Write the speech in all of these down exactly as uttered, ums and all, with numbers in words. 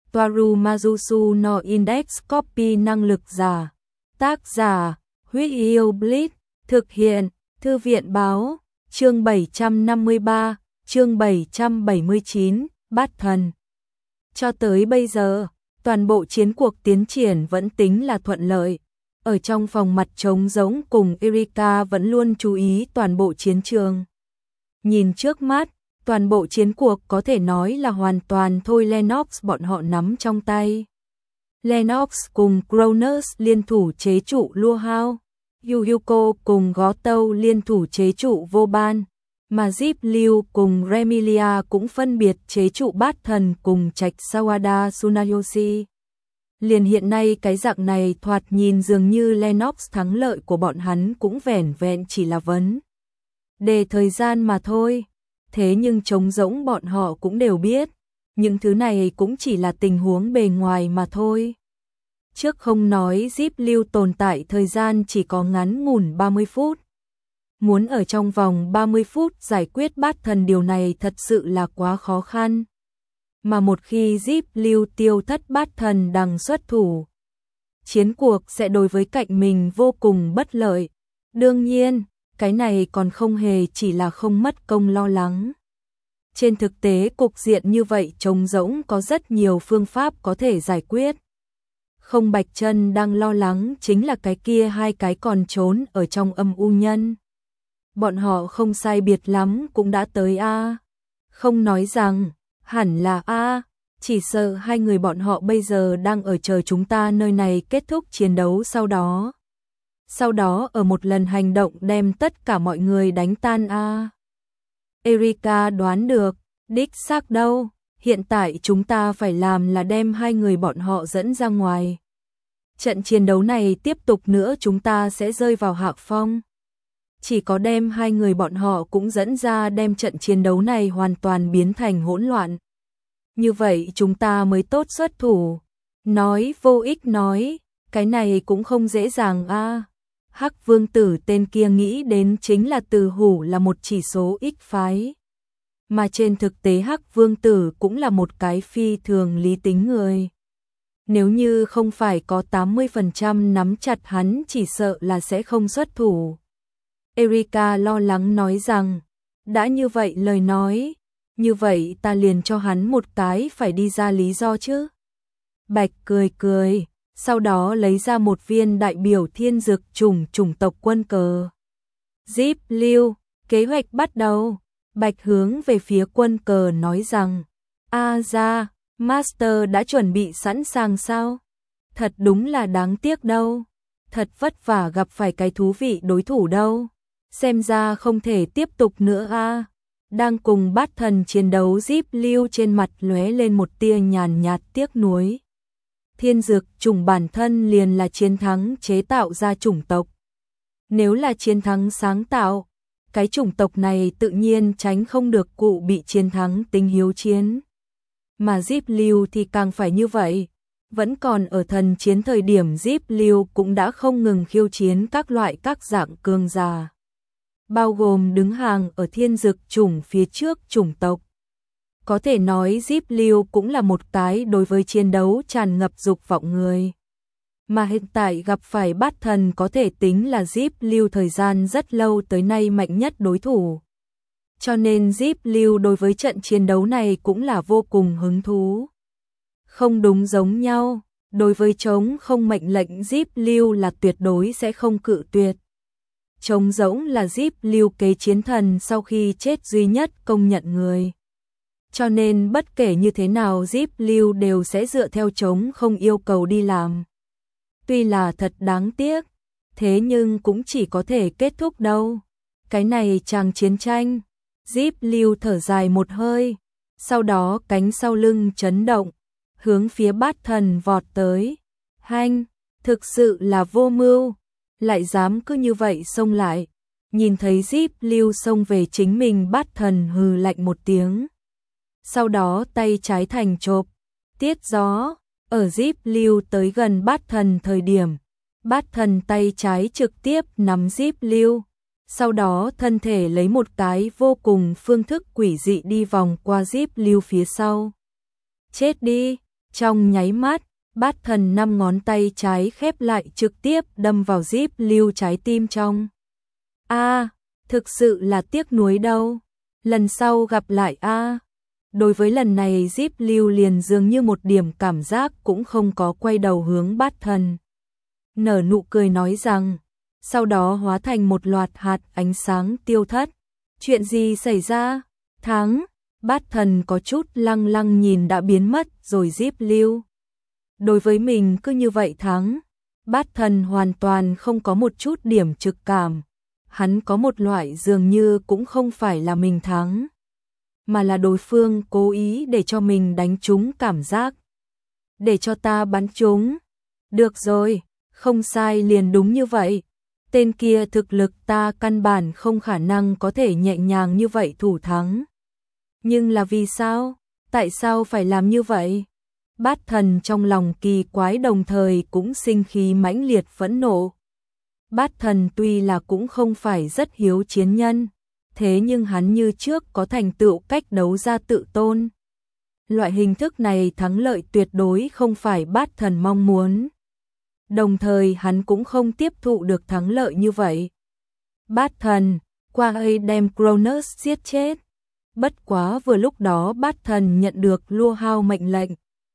Toaru Majusu no Index Copy năng lực giả. Tác giả, Huyết Yêu Blitz, thực hiện, Thư viện Báo, chương bảy trăm năm mươi ba, chương bảy trăm bảy mươi chín, Bát Thần. Cho tới bây giờ, toàn bộ chiến cuộc tiến triển vẫn tính là thuận lợi. Ở trong phòng mặt trống rỗng cùng Erika vẫn luôn chú ý toàn bộ chiến trường. Nhìn trước mắt, toàn bộ chiến cuộc có thể nói là hoàn toàn thôi Lennox bọn họ nắm trong tay. Lennox cùng Cronus liên thủ chế trụ Lua Hao, Yuuko cùng Gó Tâu liên thủ chế trụ Vô Ban, mà Zip Liu cùng Remilia cũng phân biệt chế trụ Bát Thần cùng Trạch Sawada Tsunayoshi. Liền hiện nay cái dạng này thoạt nhìn dường như Lennox thắng lợi của bọn hắn cũng vẻn vẹn chỉ là vấn đề thời gian mà thôi. Thế nhưng trống rỗng bọn họ cũng đều biết, những thứ này cũng chỉ là tình huống bề ngoài mà thôi. Trước không nói Zip Liu tồn tại thời gian chỉ có ngắn ngủn ba mươi phút. Muốn ở trong vòng ba mươi phút giải quyết Bát Thần điều này thật sự là quá khó khăn. Mà một khi Zip Liu tiêu thất Bát Thần đằng xuất thủ, chiến cuộc sẽ đối với cạnh mình vô cùng bất lợi. Đương nhiên, cái này còn không hề chỉ là không mất công lo lắng. Trên thực tế cục diện như vậy trống rỗng có rất nhiều phương pháp có thể giải quyết. Không Bạch Chân đang lo lắng chính là cái kia hai cái còn trốn ở trong âm u nhân. Bọn họ không sai biệt lắm cũng đã tới a. Không nói rằng, hẳn là a, chỉ sợ hai người bọn họ bây giờ đang ở chờ chúng ta nơi này kết thúc chiến đấu sau đó. Sau đó ở một lần hành động đem tất cả mọi người đánh tan a. Erika đoán được, đích xác đâu, hiện tại chúng ta phải làm là đem hai người bọn họ dẫn ra ngoài. Trận chiến đấu này tiếp tục nữa chúng ta sẽ rơi vào hạ phong. Chỉ có đem hai người bọn họ cũng dẫn ra đem trận chiến đấu này hoàn toàn biến thành hỗn loạn. Như vậy chúng ta mới tốt xuất thủ. Nói vô ích nói, cái này cũng không dễ dàng a. Hắc Vương Tử tên kia nghĩ đến chính là Từ Hủ là một chỉ số ích phái. Mà trên thực tế Hắc Vương Tử cũng là một cái phi thường lý tính người. Nếu như không phải có tám mươi phần trăm nắm chặt hắn chỉ sợ là sẽ không xuất thủ. Erika lo lắng nói rằng, đã như vậy lời nói, như vậy ta liền cho hắn một cái phải đi ra lý do chứ. Bạch cười cười, sau đó lấy ra một viên đại biểu thiên dược chủng chủng tộc quân cờ. Zip Liu, kế hoạch bắt đầu. Bạch hướng về phía quân cờ nói rằng, a ra, Master đã chuẩn bị sẵn sàng sao? Thật đúng là đáng tiếc đâu. Thật vất vả gặp phải cái thú vị đối thủ đâu. Xem ra không thể tiếp tục nữa a. Đang cùng Bát Thần chiến đấu Zip Liu trên mặt lóe lên một tia nhàn nhạt tiếc nuối. Thiên dược chủng bản thân liền là chiến thắng chế tạo ra chủng tộc. Nếu là chiến thắng sáng tạo, cái chủng tộc này tự nhiên tránh không được cụ bị chiến thắng tính hiếu chiến. Mà Zip Liu thì càng phải như vậy. Vẫn còn ở thần chiến thời điểm Zip Liu cũng đã không ngừng khiêu chiến các loại các dạng cường giả. Bao gồm đứng hàng ở thiên dược chủng phía trước chủng tộc. Có thể nói Zip Liu cũng là một cái đối với chiến đấu tràn ngập dục vọng người. Mà hiện tại gặp phải Bát Thần có thể tính là Zip Liu thời gian rất lâu tới nay mạnh nhất đối thủ. Cho nên Zip Liu đối với trận chiến đấu này cũng là vô cùng hứng thú. Không đúng giống nhau, đối với trống không mệnh lệnh Zip Liu là tuyệt đối sẽ không cự tuyệt. Trống rỗng là Zip Liu kế chiến thần sau khi chết duy nhất công nhận người. Cho nên bất kể như thế nào Zip Liu đều sẽ dựa theo trống không yêu cầu đi làm. Tuy là thật đáng tiếc, thế nhưng cũng chỉ có thể kết thúc đâu. Cái này chàng chiến tranh. Zip Liu thở dài một hơi, sau đó cánh sau lưng chấn động, hướng phía Bát Thần vọt tới. Hanh, thực sự là vô mưu, lại dám cứ như vậy xông lại. Nhìn thấy Zip Liu xông về chính mình, Bát Thần hừ lạnh một tiếng. Sau đó tay trái thành chộp, tiết gió, ở Zip Liu tới gần Bát Thần thời điểm, Bát Thần tay trái trực tiếp nắm Zip Liu. Sau đó thân thể lấy một cái vô cùng phương thức quỷ dị đi vòng qua Zip Liu phía sau. Chết đi, Trong nháy mắt, Bát Thần năm ngón tay trái khép lại trực tiếp đâm vào Zip Lưu trái tim trong. A, à, thực sự là tiếc nuối đâu. Lần sau gặp lại a. À. Đối với lần này Zip Lưu liền dường như một điểm cảm giác cũng không có, quay đầu hướng Bát Thần. Nở nụ cười nói rằng, sau đó hóa thành một loạt hạt ánh sáng tiêu thất. Chuyện gì xảy ra? Thắng. Bát Thần có chút lăng lăng nhìn đã biến mất rồi Zip Lưu. Đối với mình cứ như vậy thắng. Bát Thần hoàn toàn không có một chút điểm trực cảm. Hắn có một loại dường như cũng không phải là mình thắng, mà là đối phương cố ý để cho mình đánh trúng cảm giác. Để cho ta bắn trúng. Được rồi, không sai liền đúng như vậy. Tên kia thực lực ta căn bản không khả năng có thể nhẹ nhàng như vậy thủ thắng. Nhưng là vì sao? Tại sao phải làm như vậy? Bát Thần trong lòng kỳ quái đồng thời cũng sinh khí mãnh liệt phẫn nộ. Bát Thần tuy là cũng không phải rất hiếu chiến nhân, thế nhưng hắn như trước có thành tựu cách đấu ra tự tôn. Loại hình thức này thắng lợi tuyệt đối không phải Bát Thần mong muốn. Đồng thời hắn cũng không tiếp thụ được thắng lợi như vậy. Bát Thần, qua ấy đem Cronus giết chết. Bất quá vừa lúc đó Bát Thần nhận được Lua Hao mệnh lệnh.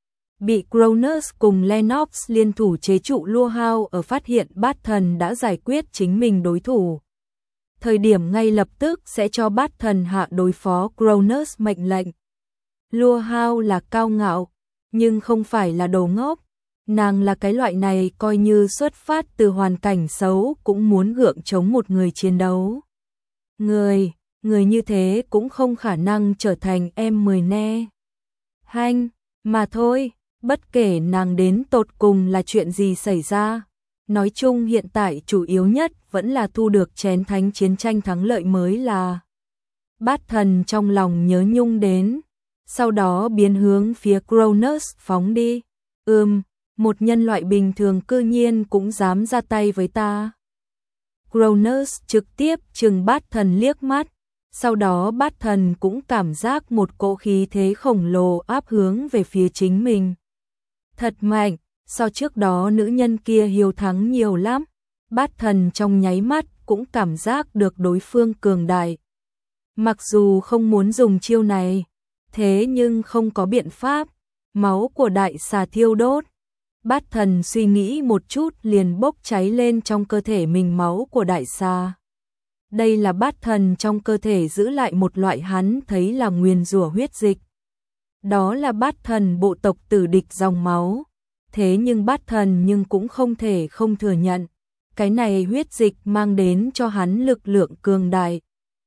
Bị Cronus cùng Lennox liên thủ chế trụ Lua Hao ở phát hiện Bát Thần đã giải quyết chính mình đối thủ. Thời điểm ngay lập tức sẽ cho Bát Thần hạ đối phó Cronus mệnh lệnh. Lua Hao là cao ngạo, nhưng không phải là đồ ngốc. Nàng là cái loại này coi như xuất phát từ hoàn cảnh xấu cũng muốn gượng chống một người chiến đấu. Người, người như thế cũng không khả năng trở thành em mười ne. Hanh, mà thôi, bất kể nàng đến tột cùng là chuyện gì xảy ra. Nói chung hiện tại chủ yếu nhất vẫn là thu được chén thánh chiến tranh thắng lợi mới là. Bát Thần trong lòng nhớ nhung đến, sau đó biến hướng phía Cronus phóng đi. Ừm, một nhân loại bình thường cư nhiên cũng dám ra tay với ta. Cronus trực tiếp trừng Bát Thần liếc mắt, sau đó Bát Thần cũng cảm giác một cỗ khí thế khổng lồ áp hướng về phía chính mình. Thật mạnh, so trước đó nữ nhân kia hiếu thắng nhiều lắm. Bát Thần trong nháy mắt cũng cảm giác được đối phương cường đại. Mặc dù không muốn dùng chiêu này, thế nhưng không có biện pháp, máu của đại xà thiêu đốt. Bát Thần suy nghĩ một chút liền bốc cháy lên trong cơ thể mình máu của đại xà. Đây là Bát Thần trong cơ thể giữ lại một loại hắn thấy là nguyền rủa huyết dịch. Đó là Bát Thần bộ tộc tử địch dòng máu. Thế nhưng Bát Thần nhưng cũng không thể không thừa nhận. Cái này huyết dịch mang đến cho hắn lực lượng cường đại.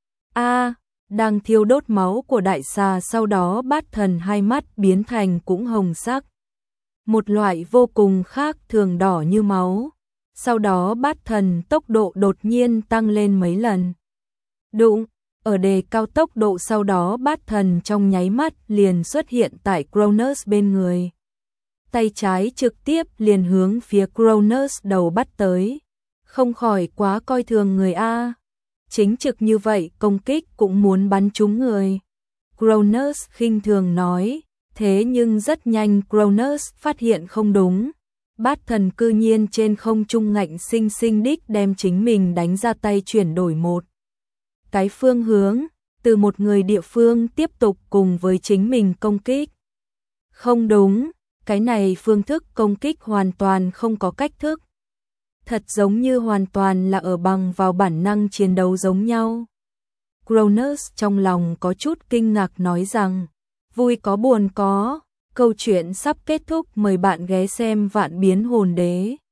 A, đang thiêu đốt máu của đại xà, sau đó Bát Thần hai mắt biến thành cũng hồng sắc. Một loại vô cùng khác thường đỏ như máu. Sau đó Bát Thần tốc độ đột nhiên tăng lên mấy lần. Đụng, ở đề cao tốc độ, sau đó Bát Thần trong nháy mắt liền xuất hiện tại Cronus bên người. Tay trái trực tiếp liền hướng phía Cronus đầu bắt tới. Không khỏi quá coi thường người A. Chính trực như vậy công kích cũng muốn bắn trúng người. Cronus khinh thường nói. Thế nhưng rất nhanh Cronus phát hiện không đúng. Bát Thần cư nhiên trên không trung ngạnh sinh sinh đích đem chính mình đánh ra tay chuyển đổi một cái phương hướng, từ một người địa phương tiếp tục cùng với chính mình công kích. Không đúng, cái này phương thức công kích hoàn toàn không có cách thức. Thật giống như hoàn toàn là ở bằng vào bản năng chiến đấu giống nhau. Cronus trong lòng có chút kinh ngạc nói rằng, vui có buồn có, câu chuyện sắp kết thúc, mời bạn ghé xem Vạn Biến Hồn Đế.